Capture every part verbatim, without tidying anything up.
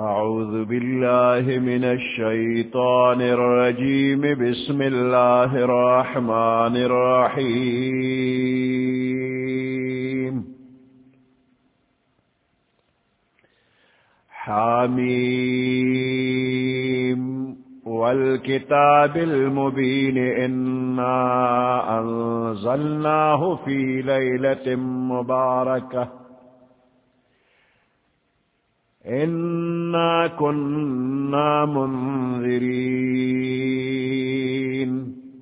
أعوذ بالله من الشيطان الرجيم. بسم الله الرحمن الرحيم. حميم والكتاب المبين إنا أنزلناه في ليلة مباركة إنا كنا منذرين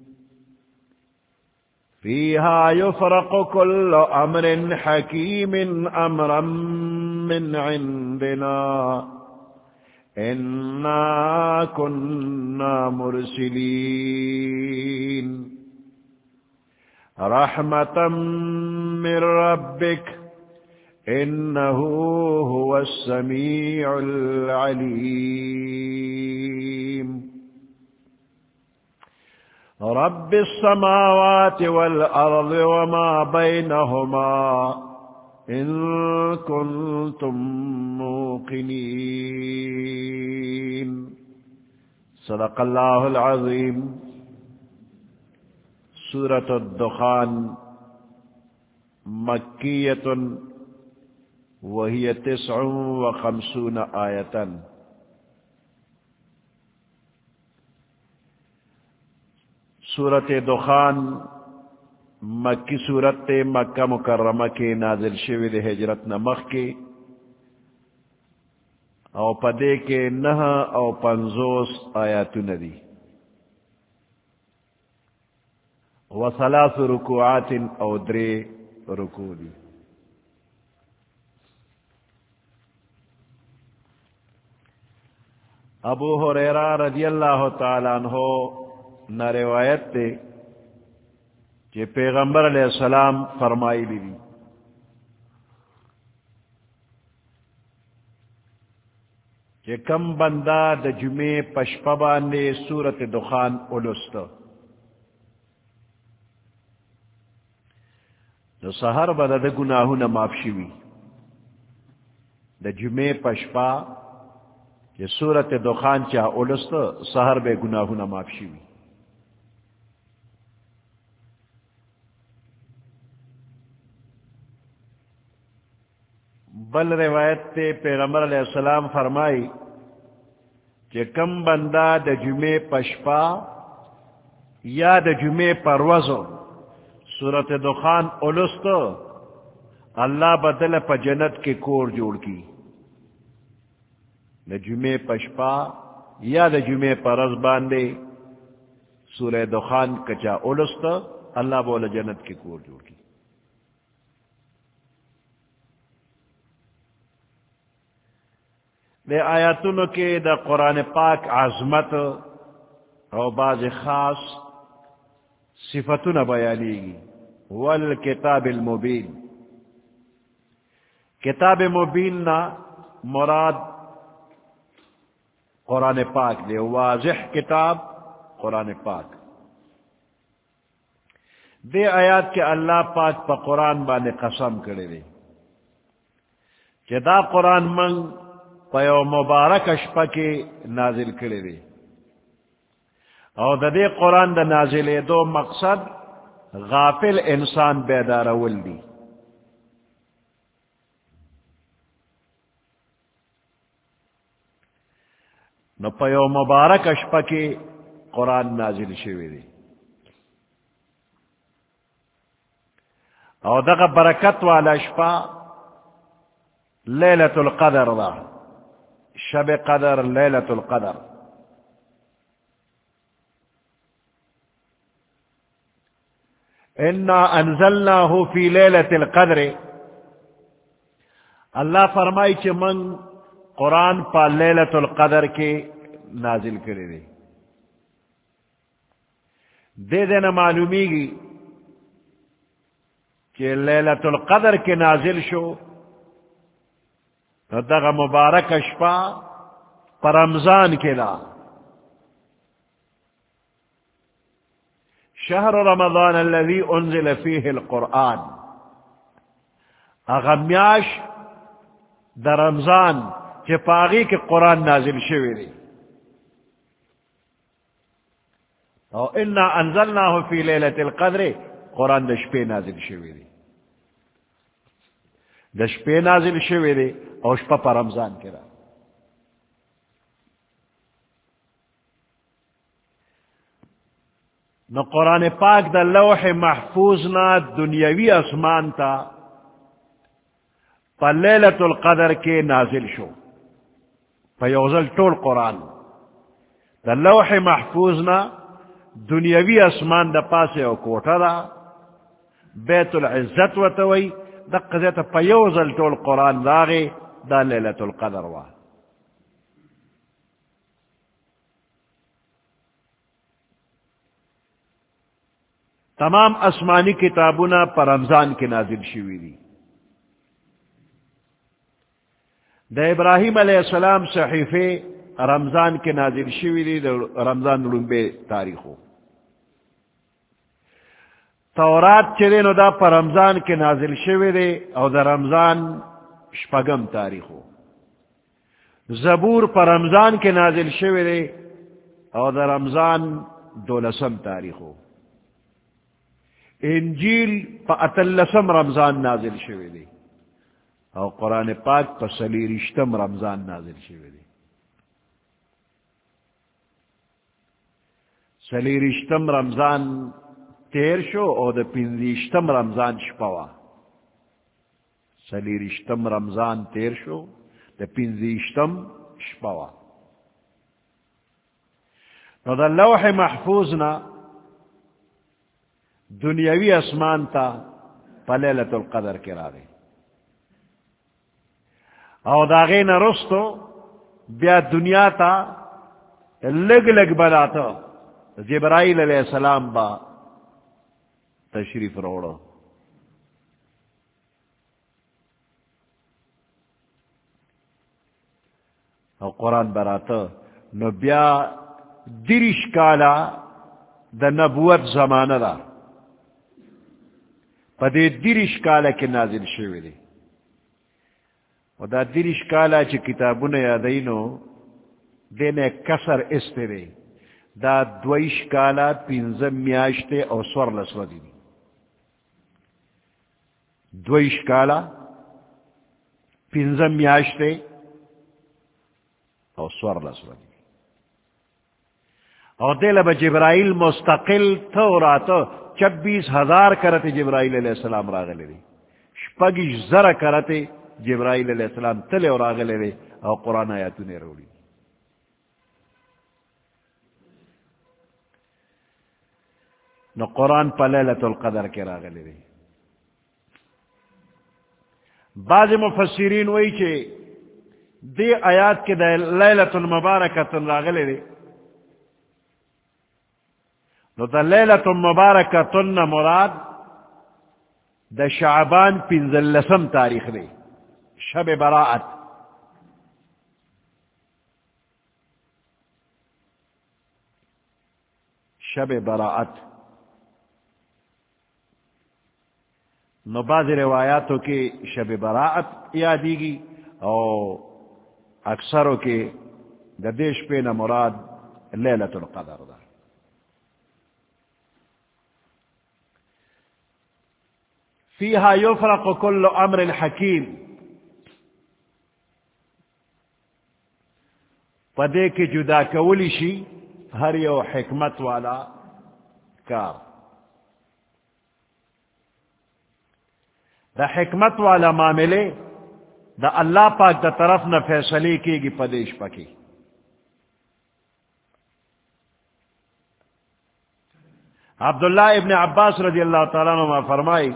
فيها يفرق كل أمر حكيم أمرا من عندنا إنا كنا مرسلين رحمة من ربك إنه هو السميع العليم. رب السماوات والأرض وما بينهما إن كنتم موقنين. صدق الله العظيم. سورة الدخان مكية وهي تسع وخمسون آية. سورة دخان مکی سورت مکہ مکرمہ کے نازل شوید ہجرت نمخ کے او پدے کے نہ او پنزوس آیات ندی وثلاث رکوعات او درے رکوع دی. ابو ہریرہ رضی اللہ تعالیٰ عنہ نہ روایت تے کہ پیغمبر علیہ السلام فرمائی لی کہ کم بندہ د جمعے پشپبان نے سورت دخان اولست د سحر بدا د گناہونا معاف شوی. د جمعے پشپا یہ سورت دخان چاہ اولست سحر بے گناہونا معاف شوی. بل روایت تے پیغمبر علیہ السلام فرمائی کہ کم بندہ د جمعے پشپا یا د جمعے پروزو سورت دخان اولست اللہ بدل پا جنت کے کور جوڑ کی. د جمعے پشپا یا د جمعے پرز باندے سورہ دخان کچا اولست اللہ بولا جنت کے کور جوڑ کی. دے آیاتونو کے دا قرآن پاک عظمت او بعض خاص صفتنا بیانی گی. والکتاب المبین، کتاب مبین نا مراد قرآن پاک دے. واضح کتاب قرآن پاک دے. آیات کے اللہ پاک پا قرآن بانے قسم کرے دے کہ دا قرآن من پیو مبارک اشپا کے نازل کرے دے. او دا دے قرآن دا نازل دو مقصد غافل انسان بیدار اول دی. نو پیو مبارک اشپا کے قرآن نازل شوی دے. او دا برکت والا اشپا لیلت القدر دا، شب قدر، لیلت القدر. انا انزلناہ فی لیلت القدر. اللہ فرمائی کہ من قرآن پا لیلت القدر کے نازل کرے دے. دے دینا معلومی گی کہ لیلت القدر کے نازل شو دغا مبارک اشپا پر رمضان کے لا. شهر رمضان الذي انزل فيه القرآن، اغمیاش در رمضان کہ پاغی کے قرآن نازل شوی دی او انا انزلناہ فی لیلۃ القدر قرآن د شپې نازل شوی دی د شپې نازل شوی دی او شپه په رمضان کې را نو قرآن پاک دا لوح محفوظ نا دنیاوی اسمان تا پا لیلت القدر کے نازل شو پا یوزل طول قرآن دا لوح محفوظ نا دنیاوی اسمان دا پاسے او کوٹا دا بیت العزت و توی دا قضیت پا یوزل طول قرآن داغی دا لیلت القدر وا تمام آسمانی کتابونا پر رمضان کے نازل شوی دی دا ابراہیم علیہ السلام صحیفے رمضان کے نازل شوی دی دا رمضان لنبے تاریخو تورات چلے نو دا پر رمضان کے نازل شوی دی او دا رمضان شپگم تاریخو زبور پر رمضان کے نازل شوی دی او دا رمضان دولسم تاریخو انجیل پا اتلسم رمضان نازل شوی دی او قرآن پاک پا سلیرشتم رمضان نازل شوی دی سلیرشتم رمضان تیر شو او دا پنزیشتم رمضان شپوا سلیرشتم رمضان تیر شو دا پنزیشتم شپوا نو دا لوح محفوظنا دنیاوی اسمان تا پا لیلت القدر کے راگے او داغے نرستو بیا دنیا تا لگ لگ بلاتا جبرائیل علیہ السلام با تشریف روڑو او قرآن براتا نو بیا درش کالا دا نبوت زمانہ دا پدے درش کالا کے نازل شوی دی و دا درش کالا چی کتابون یادینو دینے کسر استرے دا دویش کالا پینزم میاشتے او سور لسودی دی دویش کالا پینزم میاشتے او سور لسودی او دیل با جبرائیل مستقل توراتو چبیس ہزار کرتے جبرائیل علیہ السلام راغلے دی شپگیش زر کرتے جبرائیل علیہ السلام تلے اور راغلے دی او قرآن آیاتو نے روڑی نو قرآن پا لیلت القدر کے راغلے دی بعض مفسرین وہی چھے دی آیات کے دا لیلت المبارکتن راغلے دی نو دا لیلت مبارکتن مراد دا شعبان پنزلسم تاریخ دے شب براعت شب براعت نو بعض روایاتوں کے شب براعت یادی گی اور اکثروں کے دا دیش پہ نہ مراد لیلت القدر دا فیہا یفرق کل امر حکیم پدے کے جدا کولی شی ہر یو حکمت والا کار دا حکمت والا معاملے دا اللہ پاک دا طرف نہ فیصلے کی گی پدیش پکی عبداللہ ابن عباس رضی اللہ تعالیٰ عنہ فرمائی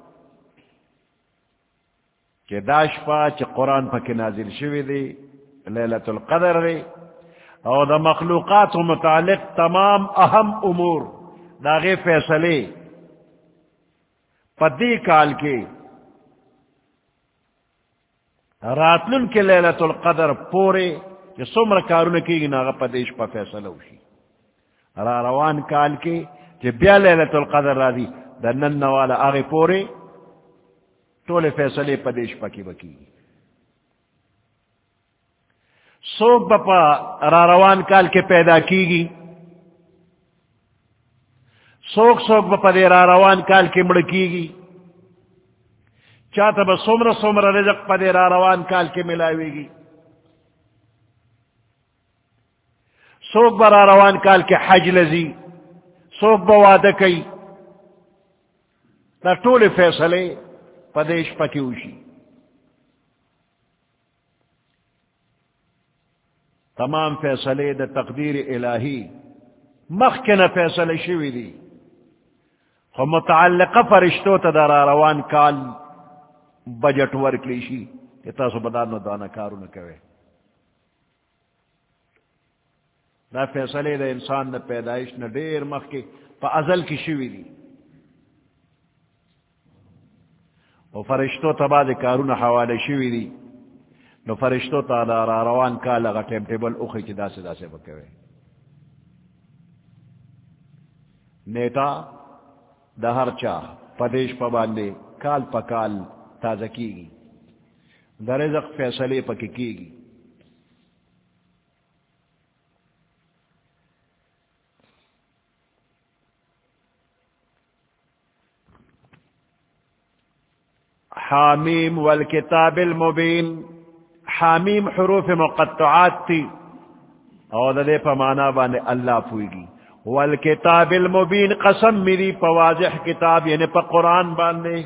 کہ داش پا چ قرآن پا کے نازل شوی دی لیلت القدر دی اور دا مخلوقات متعلق تمام اہم امور داغے فیصلے پدی کال کے راتلن کے لیلت القدر پورے جو سمر کارون کی گی ناغا پدیش پا فیصلہ ہوشی را روان کال کے جو بیا لیلت القدر را دی دا نن والا آغی پورے تولے فیصلے پدیش پا کی بکی سوک بپا را روان کال کے پیدا کی گی، سوک سوک بپا دے را روان کال کے مڑ کی گی، چاہتا با سمر سمر رزق پا دے را روان کال کے ملاوے گی، سوک با را روان کال کے حج لزی، سوک با وعدہ کئی، دا طول فیصلے پدیش پکیوشی. تمام فیصلے دا تقدیر الہی مخکن فیصلے شوی دی، خو متعلقہ فرشتو تا دا را روان کال بجٹ ورک لیشی کہ تاسو بدانو دانا کارو نکوے. دا فیصلے دا انسان دا پیدائش نا دیر مخ کے پا ازل کی شوی دی، و فرشتو تبا دے کارو نا حوالے شوی دی، نو فرشتو تا دا را روان کال اگا ٹیم ٹیبل اخی چی دا سے دا سے بکوے. نیتا دا ہر چاہ پدیش پا باندے کال پا کال تازہ کی گی، دا رزق فیصلے پا کی کی گی. حامیم والکتاب المبین، حامیم حروف مقطعات تھی، اور دے پا مانا باندے اللہ پوئی گی. والکتاب المبین قسم میری پا واضح کتاب یعنی پا قرآن باندے.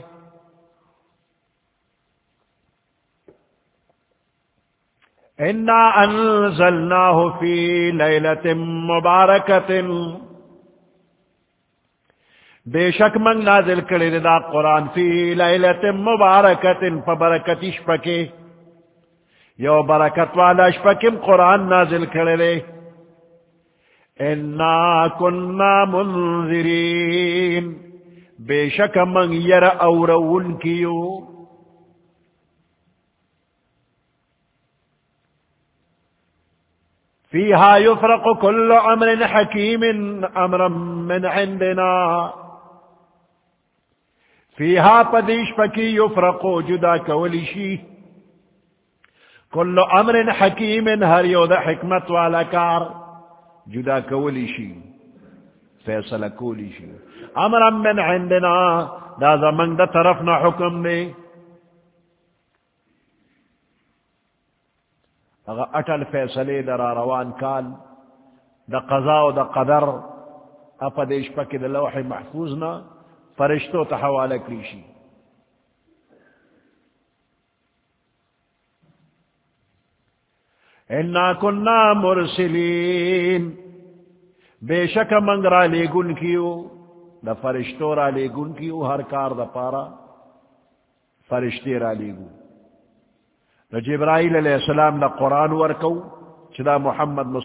انا انزلناہ فی لیلت مبارکت، بے شک منگ نازل کرے دا قرآن فی لیلت مبارکت فبرکتش پکے، یو برکت والا شپکم قرآن نازل کرے. انا کننا منذرین، بے شک منگ یر اورون کیو. فیہا یفرق کل امر حکیم امرا من عندنا، فیہا پدیش پکی یفرقو جدا کولیشی کل امر حکیم ہر یود حکمت والا کار جدا کولیشی فیصلہ کولیشی. امرا من عندنا دا زمن دا طرفنا حکم دے. اگا اٹل فیصلے دا را روان کال دا قضاء و دا قدر اپا دیش پکی دا لوح محفوظنا فرشتو تحوالہ کریشی. انا کننا مرسلین، بے شک منگ را لے گن کیو، دا فرشتو را لے گن کیو، ہر کار دا پارا فرشتے را لے گو. جبرائیل علیہ السلام دا قرآن ورکو چدا محمد